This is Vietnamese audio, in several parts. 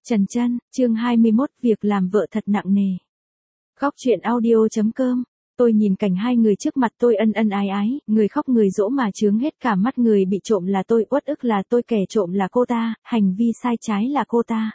Trần Chân, chương 21, việc làm vợ thật nặng nề. Góc truyện audio.com. Tôi nhìn cảnh hai người trước mặt tôi ân ân ái ái, người khóc người dỗ mà chướng hết cả mắt, người bị trộm là tôi, uất ức là tôi, kẻ trộm là cô ta, hành vi sai trái là cô ta.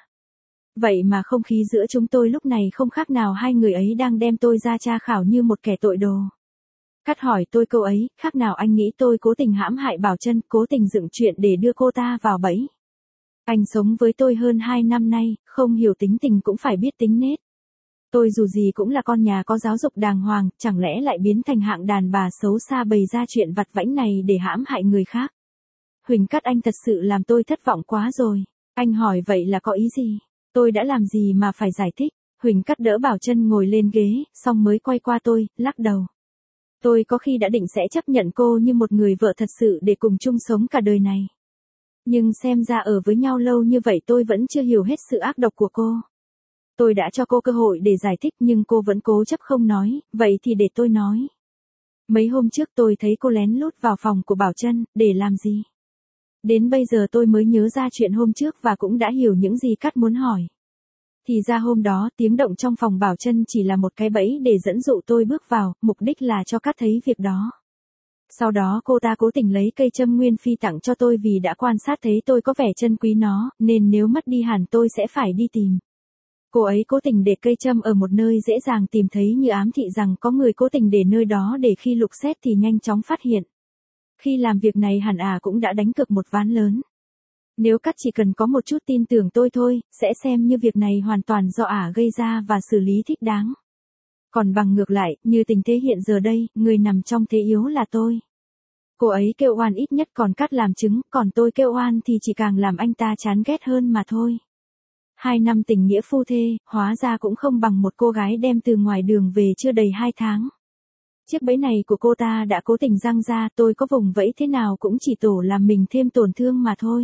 Vậy mà không khí giữa chúng tôi lúc này không khác nào hai người ấy đang đem tôi ra tra khảo như một kẻ tội đồ. Cắt hỏi tôi câu ấy, khác nào anh nghĩ tôi cố tình hãm hại Bảo Chân, cố tình dựng chuyện để đưa cô ta vào bẫy. Anh sống với tôi hơn 2 năm nay, không hiểu tính tình cũng phải biết tính nết. Tôi dù gì cũng là con nhà có giáo dục đàng hoàng, chẳng lẽ lại biến thành hạng đàn bà xấu xa bày ra chuyện vặt vãnh này để hãm hại người khác. Huỳnh Cắt, anh thật sự làm tôi thất vọng quá rồi. Anh hỏi vậy là có ý gì? Tôi đã làm gì mà phải giải thích? Huỳnh Cắt đỡ Bảo Chân ngồi lên ghế, xong mới quay qua tôi, lắc đầu. Tôi có khi đã định sẽ chấp nhận cô như một người vợ thật sự để cùng chung sống cả đời này. Nhưng xem ra ở với nhau lâu như vậy tôi vẫn chưa hiểu hết sự ác độc của cô. Tôi đã cho cô cơ hội để giải thích nhưng cô vẫn cố chấp không nói, vậy thì để tôi nói. Mấy hôm trước tôi thấy cô lén lút vào phòng của Bảo Chân, để làm gì? Đến bây giờ tôi mới nhớ ra chuyện hôm trước và cũng đã hiểu những gì Cắt muốn hỏi. Thì ra hôm đó tiếng động trong phòng Bảo Chân chỉ là một cái bẫy để dẫn dụ tôi bước vào, mục đích là cho Cắt thấy việc đó. Sau đó cô ta cố tình lấy cây châm nguyên phi tặng cho tôi vì đã quan sát thấy tôi có vẻ trân quý nó, nên nếu mất đi hẳn tôi sẽ phải đi tìm. Cô ấy cố tình để cây châm ở một nơi dễ dàng tìm thấy như ám thị rằng có người cố tình để nơi đó để khi lục xét thì nhanh chóng phát hiện. Khi làm việc này hẳn cũng đã đánh cược một ván lớn. Nếu Cắt chỉ cần có một chút tin tưởng tôi thôi, sẽ xem như việc này hoàn toàn do gây ra và xử lý thích đáng. Còn bằng ngược lại, như tình thế hiện giờ đây, người nằm trong thế yếu là tôi. Cô ấy kêu oan ít nhất còn Cắt làm chứng, còn tôi kêu oan thì chỉ càng làm anh ta chán ghét hơn mà thôi. 2 năm tình nghĩa phu thê, hóa ra cũng không bằng một cô gái đem từ ngoài đường về chưa đầy 2 tháng. Chiếc bẫy này của cô ta đã cố tình giăng ra, tôi có vùng vẫy thế nào cũng chỉ tổ làm mình thêm tổn thương mà thôi.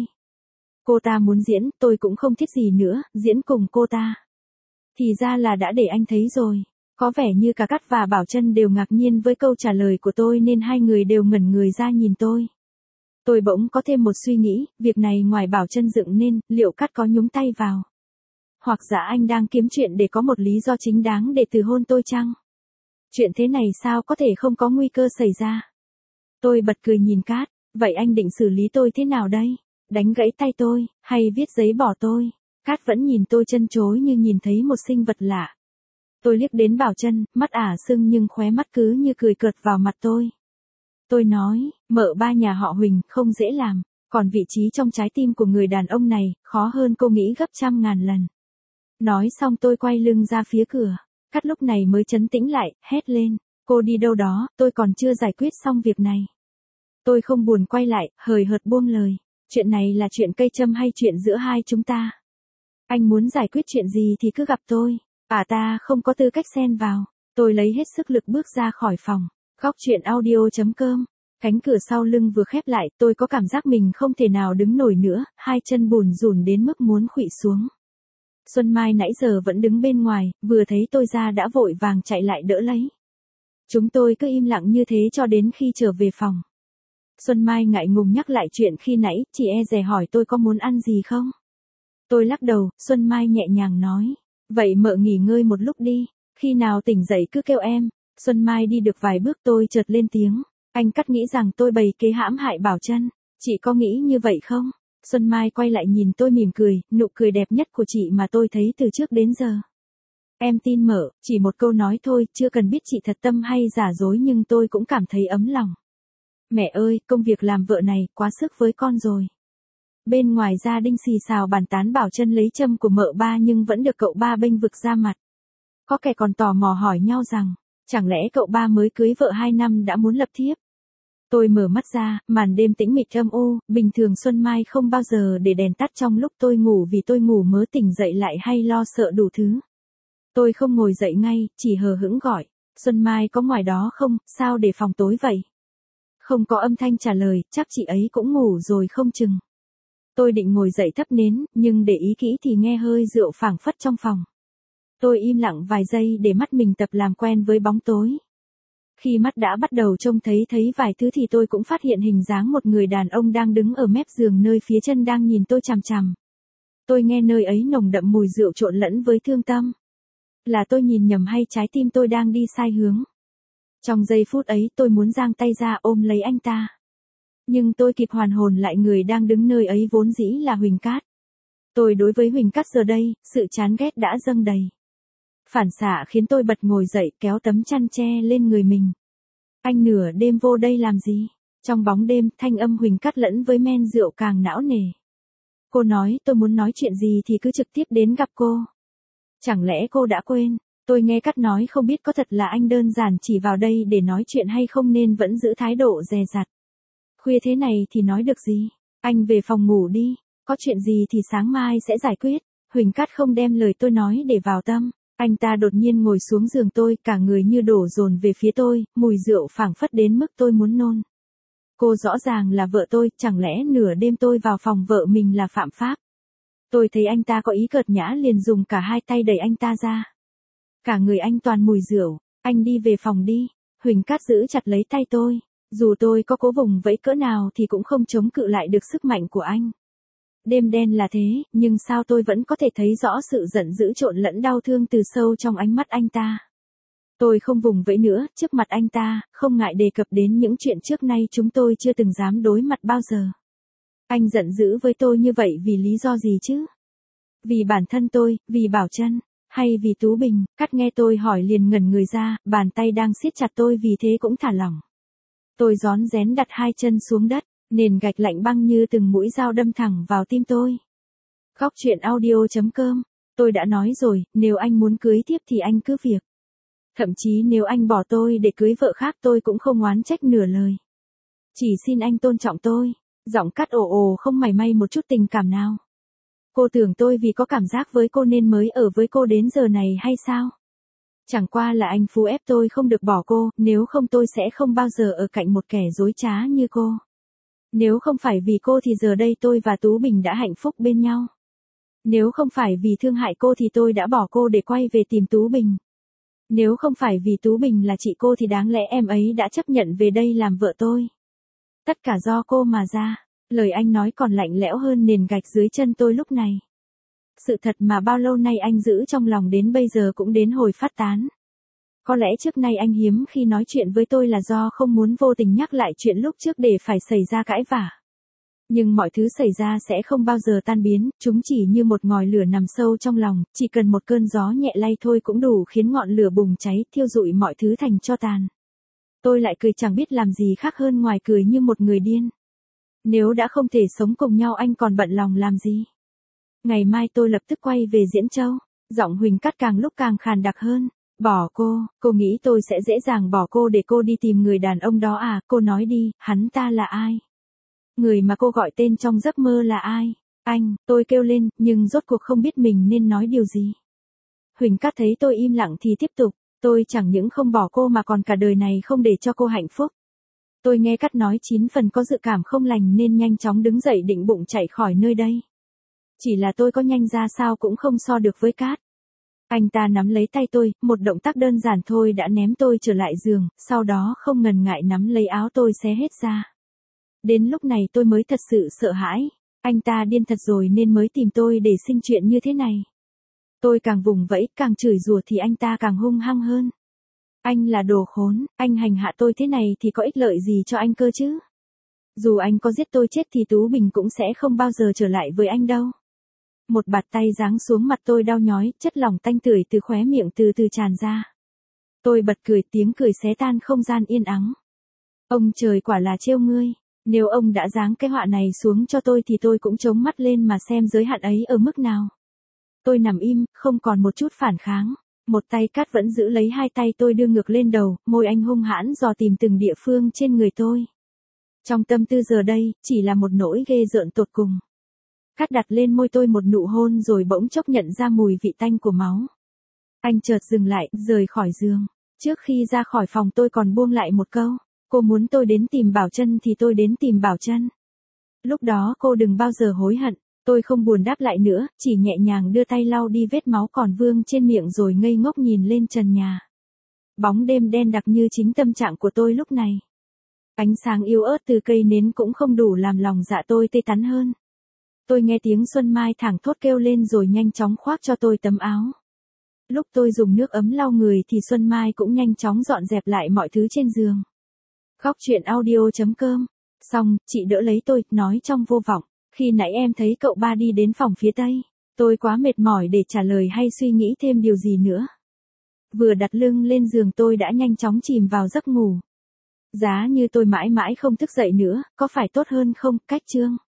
Cô ta muốn diễn, tôi cũng không thích gì nữa, diễn cùng cô ta. Thì ra là đã để anh thấy rồi. Có vẻ như cả Cắt và Bảo Chân đều ngạc nhiên với câu trả lời của tôi nên hai người đều ngẩn người ra nhìn tôi. Tôi bỗng có thêm một suy nghĩ, việc này ngoài Bảo Chân dựng nên, liệu Cắt có nhúng tay vào? Hoặc giả anh đang kiếm chuyện để có một lý do chính đáng để từ hôn tôi chăng? Chuyện thế này sao có thể không có nguy cơ xảy ra? Tôi bật cười nhìn Cát, vậy anh định xử lý tôi thế nào đây? Đánh gãy tay tôi, hay viết giấy bỏ tôi? Cát vẫn nhìn tôi trân trối như nhìn thấy một sinh vật lạ. Tôi liếc đến Bảo Chân, mắt sưng nhưng khóe mắt cứ như cười cợt vào mặt tôi. Tôi nói, mợ ba nhà họ Huỳnh không dễ làm, còn vị trí trong trái tim của người đàn ông này, khó hơn cô nghĩ gấp trăm ngàn lần. Nói xong tôi quay lưng ra phía cửa. Cát lúc này mới trấn tĩnh lại, hét lên, cô đi đâu đó, tôi còn chưa giải quyết xong việc này. Tôi không buồn quay lại, hời hợt buông lời, chuyện này là chuyện cây châm hay chuyện giữa hai chúng ta? Anh muốn giải quyết chuyện gì thì cứ gặp tôi. Ta không có tư cách xen vào. Tôi lấy hết sức lực bước ra khỏi phòng. Góc truyện audio.com. Cánh cửa sau lưng vừa khép lại, tôi có cảm giác mình không thể nào đứng nổi nữa, hai chân bùn rùn đến mức muốn khuỵu xuống. Xuân Mai nãy giờ vẫn đứng bên ngoài, vừa thấy tôi ra đã vội vàng chạy lại đỡ lấy. Chúng tôi cứ im lặng như thế cho đến khi trở về phòng. Xuân Mai ngại ngùng nhắc lại chuyện khi nãy, chị dè hỏi tôi có muốn ăn gì không? Tôi lắc đầu, Xuân Mai nhẹ nhàng nói. Vậy mợ nghỉ ngơi một lúc đi, khi nào tỉnh dậy cứ kêu em. Xuân Mai đi được vài bước tôi chợt lên tiếng. Anh Cắt nghĩ rằng tôi bày kế hãm hại Bảo Chân. Chị có nghĩ như vậy không? Xuân Mai quay lại nhìn tôi mỉm cười, nụ cười đẹp nhất của chị mà tôi thấy từ trước đến giờ. Em tin mợ, chỉ một câu nói thôi, chưa cần biết chị thật tâm hay giả dối nhưng tôi cũng cảm thấy ấm lòng. Mẹ ơi, công việc làm vợ này, quá sức với con rồi. Bên ngoài gia đình xì xào bàn tán Bảo Chân lấy châm của mợ ba nhưng vẫn được cậu ba bênh vực ra mặt. Có kẻ còn tò mò hỏi nhau rằng, chẳng lẽ cậu ba mới cưới vợ 2 năm đã muốn lập thiếp? Tôi mở mắt ra, màn đêm tĩnh mịch âm u, bình thường Xuân Mai không bao giờ để đèn tắt trong lúc tôi ngủ vì tôi ngủ mớ tỉnh dậy lại hay lo sợ đủ thứ. Tôi không ngồi dậy ngay, chỉ hờ hững gọi, Xuân Mai có ngoài đó không, sao để phòng tối vậy? Không có âm thanh trả lời, chắc chị ấy cũng ngủ rồi không chừng. Tôi định ngồi dậy thắp nến, nhưng để ý kỹ thì nghe hơi rượu phảng phất trong phòng. Tôi im lặng vài giây để mắt mình tập làm quen với bóng tối. Khi mắt đã bắt đầu trông thấy vài thứ thì tôi cũng phát hiện hình dáng một người đàn ông đang đứng ở mép giường nơi phía chân đang nhìn tôi chằm chằm. Tôi nghe nơi ấy nồng đậm mùi rượu trộn lẫn với thương tâm. Là tôi nhìn nhầm hay trái tim tôi đang đi sai hướng? Trong giây phút ấy tôi muốn giang tay ra ôm lấy anh ta. Nhưng tôi kịp hoàn hồn lại người đang đứng nơi ấy vốn dĩ là Huỳnh Cát. Tôi đối với Huỳnh Cát giờ đây, sự chán ghét đã dâng đầy. Phản xạ khiến tôi bật ngồi dậy kéo tấm chăn che lên người mình. Anh nửa đêm vô đây làm gì? Trong bóng đêm, thanh âm Huỳnh Cát lẫn với men rượu càng não nề. Cô nói tôi muốn nói chuyện gì thì cứ trực tiếp đến gặp cô. Chẳng lẽ cô đã quên? Tôi nghe Cát nói không biết có thật là anh đơn giản chỉ vào đây để nói chuyện hay không nên vẫn giữ thái độ dè dặt. Khuya thế này thì nói được gì? Anh về phòng ngủ đi, có chuyện gì thì sáng mai sẽ giải quyết. Huỳnh Cát không đem lời tôi nói để vào tâm. Anh ta đột nhiên ngồi xuống giường tôi, cả người như đổ dồn về phía tôi, mùi rượu phảng phất đến mức tôi muốn nôn. Cô rõ ràng là vợ tôi, chẳng lẽ nửa đêm tôi vào phòng vợ mình là phạm pháp? Tôi thấy anh ta có ý cợt nhã liền dùng cả hai tay đẩy anh ta ra. Cả người anh toàn mùi rượu, anh đi về phòng đi. Huỳnh Cát giữ chặt lấy tay tôi. Dù tôi có cố vùng vẫy cỡ nào thì cũng không chống cự lại được sức mạnh của anh. Đêm đen là thế, nhưng sao tôi vẫn có thể thấy rõ sự giận dữ trộn lẫn đau thương từ sâu trong ánh mắt anh ta. Tôi không vùng vẫy nữa, trước mặt anh ta, không ngại đề cập đến những chuyện trước nay chúng tôi chưa từng dám đối mặt bao giờ. Anh giận dữ với tôi như vậy vì lý do gì chứ? Vì bản thân tôi, vì Bảo Trân, hay vì Tú Bình? Cát nghe tôi hỏi liền ngẩn người ra, bàn tay đang siết chặt tôi vì thế cũng thả lỏng. Tôi rón rén đặt hai chân xuống đất, nền gạch lạnh băng như từng mũi dao đâm thẳng vào tim tôi. Góc truyện audio.com. Tôi đã nói rồi, nếu anh muốn cưới tiếp thì anh cứ việc. Thậm chí nếu anh bỏ tôi để cưới vợ khác tôi cũng không oán trách nửa lời. Chỉ xin anh tôn trọng tôi. Giọng Cát ồ ồ không mảy may một chút tình cảm nào. Cô tưởng tôi vì có cảm giác với cô nên mới ở với cô đến giờ này hay sao? Chẳng qua là anh Phú ép tôi không được bỏ cô, nếu không tôi sẽ không bao giờ ở cạnh một kẻ dối trá như cô. Nếu không phải vì cô thì giờ đây tôi và Tú Bình đã hạnh phúc bên nhau. Nếu không phải vì thương hại cô thì tôi đã bỏ cô để quay về tìm Tú Bình. Nếu không phải vì Tú Bình là chị cô thì đáng lẽ em ấy đã chấp nhận về đây làm vợ tôi. Tất cả do cô mà ra. Lời anh nói còn lạnh lẽo hơn nền gạch dưới chân tôi lúc này. Sự thật mà bao lâu nay anh giữ trong lòng đến bây giờ cũng đến hồi phát tán. Có lẽ trước nay anh hiếm khi nói chuyện với tôi là do không muốn vô tình nhắc lại chuyện lúc trước để phải xảy ra cãi vã. Nhưng mọi thứ xảy ra sẽ không bao giờ tan biến, chúng chỉ như một ngòi lửa nằm sâu trong lòng, chỉ cần một cơn gió nhẹ lay thôi cũng đủ khiến ngọn lửa bùng cháy, thiêu rụi mọi thứ thành tro tàn. Tôi lại cười chẳng biết làm gì khác hơn ngoài cười như một người điên. Nếu đã không thể sống cùng nhau anh còn bận lòng làm gì? Ngày mai tôi lập tức quay về Diễn Châu. Giọng Huỳnh Cát càng lúc càng khàn đặc hơn. Bỏ cô nghĩ tôi sẽ dễ dàng bỏ cô để cô đi tìm người đàn ông đó à? Cô nói đi, hắn ta là ai? Người mà cô gọi tên trong giấc mơ là ai? Anh, tôi kêu lên, nhưng rốt cuộc không biết mình nên nói điều gì. Huỳnh Cát thấy tôi im lặng thì tiếp tục. Tôi chẳng những không bỏ cô mà còn cả đời này không để cho cô hạnh phúc. Tôi nghe Cát nói 9 phần có dự cảm không lành nên nhanh chóng đứng dậy định bụng chạy khỏi nơi đây. Chỉ là tôi có nhanh ra sao cũng không so được với Cát. Anh ta nắm lấy tay tôi, một động tác đơn giản thôi đã ném tôi trở lại giường, sau đó không ngần ngại nắm lấy áo tôi xé hết ra. Đến lúc này tôi mới thật sự sợ hãi. Anh ta điên thật rồi nên mới tìm tôi để sinh chuyện như thế này. Tôi càng vùng vẫy, càng chửi rủa thì anh ta càng hung hăng hơn. Anh là đồ khốn, anh hành hạ tôi thế này thì có ích lợi gì cho anh cơ chứ? Dù anh có giết tôi chết thì Tú Bình cũng sẽ không bao giờ trở lại với anh đâu. Một bạt tay giáng xuống mặt tôi đau nhói, chất lỏng tanh tưởi từ khóe miệng từ từ tràn ra. Tôi bật cười, tiếng cười xé tan không gian yên ắng. Ông trời quả là trêu ngươi, nếu ông đã giáng cái họa này xuống cho tôi thì tôi cũng chống mắt lên mà xem giới hạn ấy ở mức nào. Tôi nằm im, không còn một chút phản kháng. Một tay Cát vẫn giữ lấy hai tay tôi đưa ngược lên đầu, môi anh hung hãn dò tìm từng địa phương trên người tôi. Trong tâm tư giờ đây, chỉ là một nỗi ghê rợn tột cùng. Cát đặt lên môi tôi một nụ hôn rồi bỗng chốc nhận ra mùi vị tanh của máu. Anh chợt dừng lại, rời khỏi giường. Trước khi ra khỏi phòng tôi còn buông lại một câu. Cô muốn tôi đến tìm Bảo Trân thì tôi đến tìm Bảo Trân. Lúc đó cô đừng bao giờ hối hận. Tôi không buồn đáp lại nữa, chỉ nhẹ nhàng đưa tay lau đi vết máu còn vương trên miệng rồi ngây ngốc nhìn lên trần nhà. Bóng đêm đen đặc như chính tâm trạng của tôi lúc này. Ánh sáng yếu ớt từ cây nến cũng không đủ làm lòng dạ tôi tê tắn hơn. Tôi nghe tiếng Xuân Mai thảng thốt kêu lên rồi nhanh chóng khoác cho tôi tấm áo. Lúc tôi dùng nước ấm lau người thì Xuân Mai cũng nhanh chóng dọn dẹp lại mọi thứ trên giường. Góc chuyện audio.com. Xong, chị đỡ lấy tôi, nói trong vô vọng. Khi nãy em thấy cậu ba đi đến phòng phía tây. Tôi quá mệt mỏi để trả lời hay suy nghĩ thêm điều gì nữa. Vừa đặt lưng lên giường tôi đã nhanh chóng chìm vào giấc ngủ. Giá như tôi mãi mãi không thức dậy nữa, có phải tốt hơn không, Cách Chương?